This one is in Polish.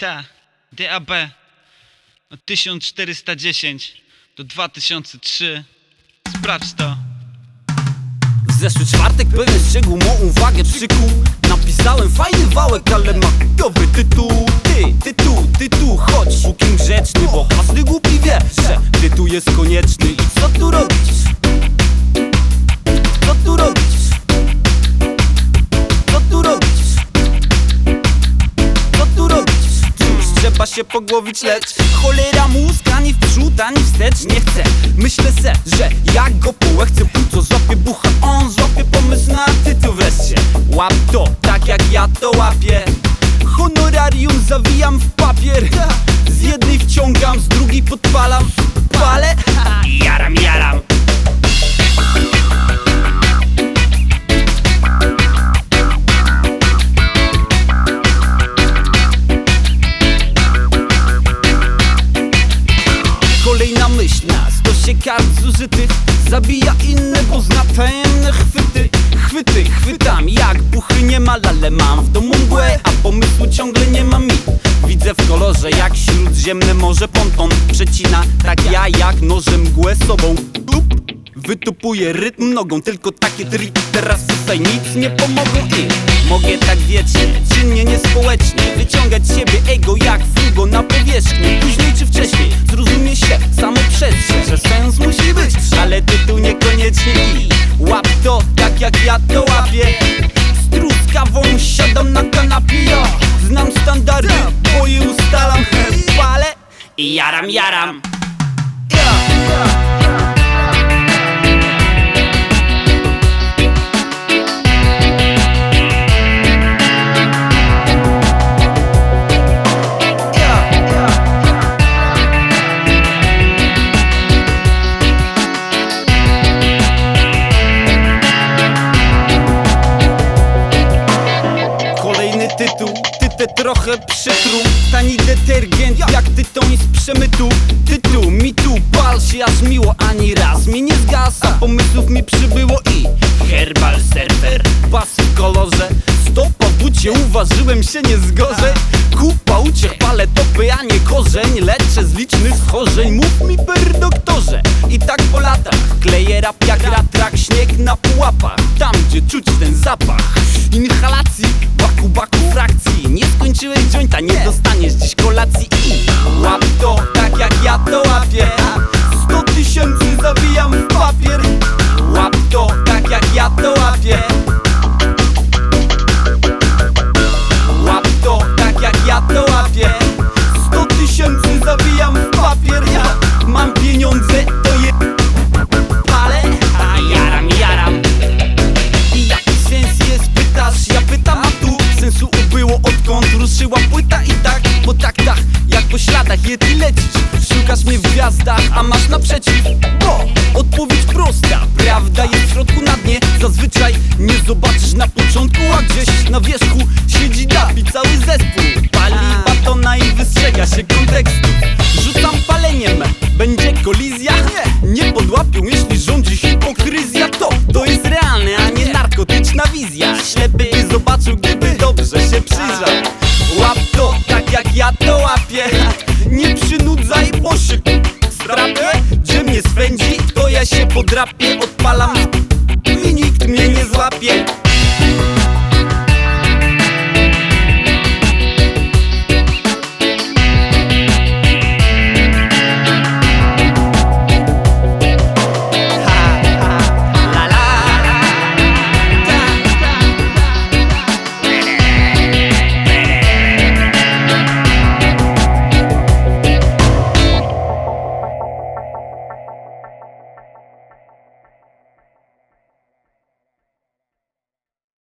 Ta, DAB od 1410 do 2003. Sprawdź to. W zeszły czwartek pewien szczegół mą uwagę przykuł. Napisałem fajny wałek, ale ma chujowy tytuł. Tytuł, chodź, pókim grzeczny, bo każdy głupi wie, że tytuł jest konieczny. I co tu robić? Co tu robić? Co tu robić? Co tu robić? Cóż, trzeba się pogłowić, lecz cholera mózg, ani w przód, ani wstecz nie chcę. Myślę se, że jak go połę chcę płuco, złapie bucha, on złapie pomysł na tytuł wreszcie. Łap to, tak jak ja to łapię. Honorarium zawijam w papier. Z jednej wciągam, z drugiej podpalam. Palę, jaram. Kolejna myśl na stosie kart zużytych zabija inne, bo zna tajemne chwyty. Chwytam jak buchy niemal, ale mam w domu mgłę, a pomysłu ciągle nie mam mi. Widzę w kolorze jak śródziemne morze ponton przecina, tak ja jak nożem mgłę sobą. Wytupuję rytm nogą, tylko takie tri. Teraz tutaj nic nie pomogą i mogę tak wiecznie, czynnie, niespołecznie wyciągać z siebie ego jak frugo na powierzchni. Później czy wcześniej zrozumie się samo przez się, że sens musi być, ale tytuł niekoniecznie. I łap to, tak jak ja to łapię. Z truskawą siadam na kanapie, ja znam standardy, boje ustalam, palę i jaram. Tytuł, trochę przytruł. Tani detergent jak tytoń z przemytu. Tytuł mi tu, pal się aż miło. Ani raz mi nie zgasa, pomysłów mi przybyło i herbal surfer, bas w kolorze. Stopa w bucie, uważyłem się nie zgorzę. Kupa uciech, palę topy, a nie korzeń. Leczę z licznych schorzeń, mów mi per doktorze. I tak po latach kleję rap jak ratrak, śnieg na pułapach. Tam gdzie czuć ten zapach inhalacji, baku frakcji. Nie skończyłeś jointa, nie dostaniesz dziś kolacji. I łap to, tak jak ja to łapię. 100 000 zawijam w papier. Łap to, tak jak ja to łapię. Łap to, tak jak ja to łapię. 100 000 zawijam w papier. Ja mam pieniądze, to je palę, a jaram. I jaki sens jest, pytasz? Ja pytam, a tu sensu ubyło, odkąd ruszyła płyta. I tak, bo tak, jak po śladach Yeti lecisz. Szukasz mnie w gwiazdach, a masz naprzeciw. Bo odpowiedź prosta, prawda jest w środku na dnie. Zazwyczaj nie zobaczysz na początku, a gdzieś na wierzchu siedzi Dabi, cały zespół. Pali batona i wystrzega się kontekstu. Rzucam paleniem, będzie kolizja. Nie podłapią, jeśli rządzi hipokryzja. To jest realne, a nie narkotyczna wizja. Ślepy by zobaczył, gdyby dobrze się przyjrzał. Łap to, tak jak ja to łapię. Nie przynudzaj, bo się strapie. Gdzie mnie swędzi, to ja się podrapię.